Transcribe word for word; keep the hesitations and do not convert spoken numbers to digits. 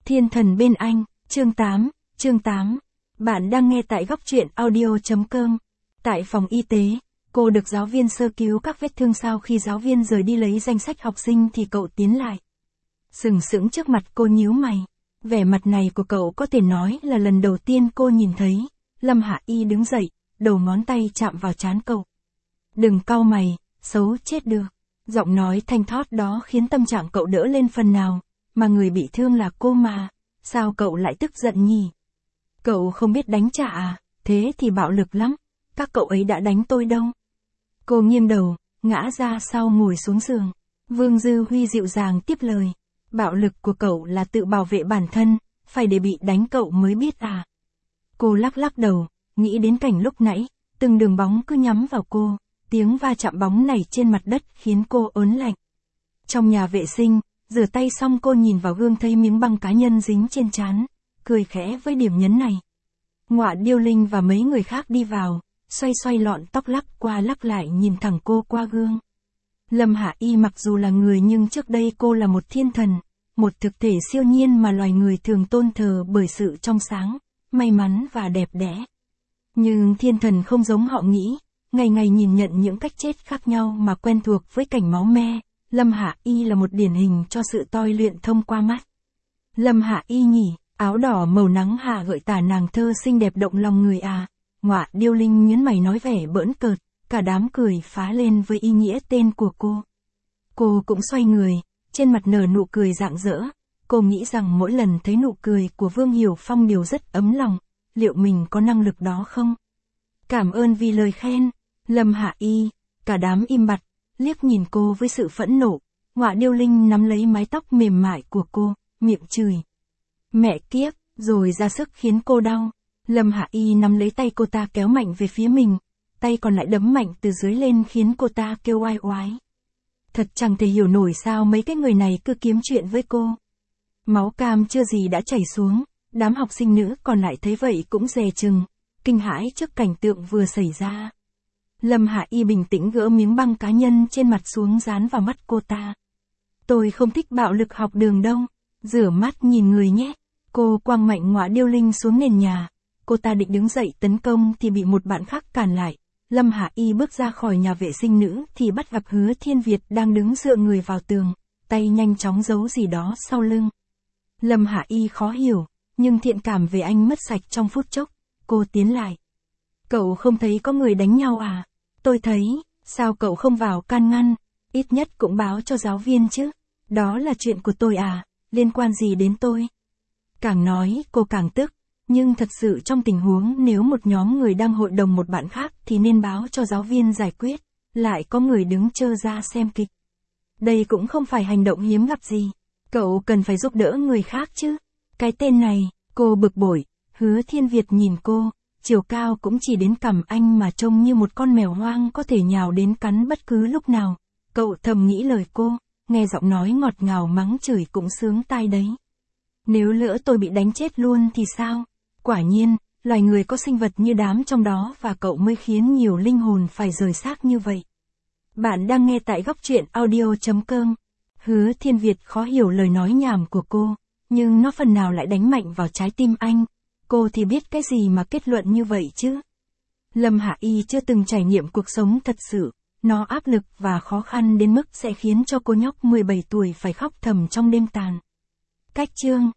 Thiên thần bên anh, chương tám, chương tám. Bạn đang nghe tại góc truyện audio.com. Tại phòng y tế, cô được giáo viên sơ cứu các vết thương. Sau khi giáo viên rời đi lấy danh sách học sinh thì cậu tiến lại. Sừng sững trước mặt cô nhíu mày. Vẻ mặt này của cậu có thể nói là lần đầu tiên cô nhìn thấy. Lâm Hạ Y đứng dậy, đầu ngón tay chạm vào trán cậu. Đừng cau mày, xấu chết được. Giọng nói thanh thót đó khiến tâm trạng cậu đỡ lên phần nào. Mà người bị thương là cô mà, sao cậu lại tức giận nhỉ? Cậu không biết đánh trả à? Thế thì bạo lực lắm, các cậu ấy đã đánh tôi đâu. Cô nghiêng đầu, ngã ra sau ngồi xuống giường. Vương Dư Huy dịu dàng tiếp lời. Bạo lực của cậu là tự bảo vệ bản thân, phải để bị đánh cậu mới biết à? Cô lắc lắc đầu, nghĩ đến cảnh lúc nãy, từng đường bóng cứ nhắm vào cô, tiếng va chạm bóng này trên mặt đất khiến cô ớn lạnh. Trong nhà vệ sinh, rửa tay xong cô nhìn vào gương thấy miếng băng cá nhân dính trên trán, cười khẽ với điểm nhấn này. Ngọa Điêu Linh và mấy người khác đi vào, xoay xoay lọn tóc lắc qua lắc lại nhìn thẳng cô qua gương. Lâm Hạ Y mặc dù là người nhưng trước đây cô là một thiên thần, một thực thể siêu nhiên mà loài người thường tôn thờ bởi sự trong sáng, may mắn và đẹp đẽ. Nhưng thiên thần không giống họ nghĩ, ngày ngày nhìn nhận những cách chết khác nhau mà quen thuộc với cảnh máu me. Lâm Hạ Y là một điển hình cho sự toi luyện thông qua mắt. Lâm Hạ Y nhỉ, áo đỏ màu nắng hạ gợi tả nàng thơ xinh đẹp động lòng người à. Ngọa Điêu Linh nhướng mày nói vẻ bỡn cợt, cả đám cười phá lên với ý nghĩa tên của cô. Cô cũng xoay người, trên mặt nở nụ cười rạng rỡ. Cô nghĩ rằng mỗi lần thấy nụ cười của Vương Hiểu Phong đều rất ấm lòng, liệu mình có năng lực đó không? Cảm ơn vì lời khen, Lâm Hạ Y. Cả đám im bặt, liếc nhìn cô với sự phẫn nộ. Ngọa Điêu Linh nắm lấy mái tóc mềm mại của cô, miệng chửi. Mẹ kiếp, rồi ra sức khiến cô đau. Lâm Hạ Y nắm lấy tay cô ta kéo mạnh về phía mình, tay còn lại đấm mạnh từ dưới lên khiến cô ta kêu oai oái. Thật chẳng thể hiểu nổi sao mấy cái người này cứ kiếm chuyện với cô. Máu cam chưa gì đã chảy xuống, đám học sinh nữ còn lại thấy vậy cũng dè chừng, kinh hãi trước cảnh tượng vừa xảy ra. Lâm Hạ Y bình tĩnh gỡ miếng băng cá nhân trên mặt xuống dán vào mắt cô ta. Tôi không thích bạo lực học đường đâu, rửa mắt nhìn người nhé. Cô quăng mạnh Ngọa Điêu Linh xuống nền nhà. Cô ta định đứng dậy tấn công thì bị một bạn khác cản lại. Lâm Hạ Y bước ra khỏi nhà vệ sinh nữ thì bắt gặp Hứa Thiên Việt đang đứng dựa người vào tường, tay nhanh chóng giấu gì đó sau lưng. Lâm Hạ Y khó hiểu, nhưng thiện cảm về anh mất sạch trong phút chốc. Cô tiến lại. Cậu không thấy có người đánh nhau à? Tôi thấy, sao cậu không vào can ngăn, ít nhất cũng báo cho giáo viên chứ. Đó là chuyện của tôi à, liên quan gì đến tôi? Càng nói, cô càng tức, nhưng thật sự trong tình huống nếu một nhóm người đang hội đồng một bạn khác thì nên báo cho giáo viên giải quyết, lại có người đứng trơ ra xem kịch. Đây cũng không phải hành động hiếm gặp gì, cậu cần phải giúp đỡ người khác chứ. Cái tên này, cô bực bội. Hứa Thiên Việt nhìn cô, chiều cao cũng chỉ đến cằm anh mà trông như một con mèo hoang có thể nhào đến cắn bất cứ lúc nào. Cậu thầm nghĩ lời cô, nghe giọng nói ngọt ngào mắng chửi cũng sướng tai đấy. Nếu lỡ tôi bị đánh chết luôn thì sao? Quả nhiên, loài người có sinh vật như đám trong đó và cậu mới khiến nhiều linh hồn phải rời xác như vậy. Bạn đang nghe tại góc truyện audio.com. Hứa Thiên Việt khó hiểu lời nói nhảm của cô, nhưng nó phần nào lại đánh mạnh vào trái tim anh. Cô thì biết cái gì mà kết luận như vậy chứ? Lâm Hạ Y chưa từng trải nghiệm cuộc sống thật sự, nó áp lực và khó khăn đến mức sẽ khiến cho cô nhóc mười bảy tuổi phải khóc thầm trong đêm tàn. Cách chương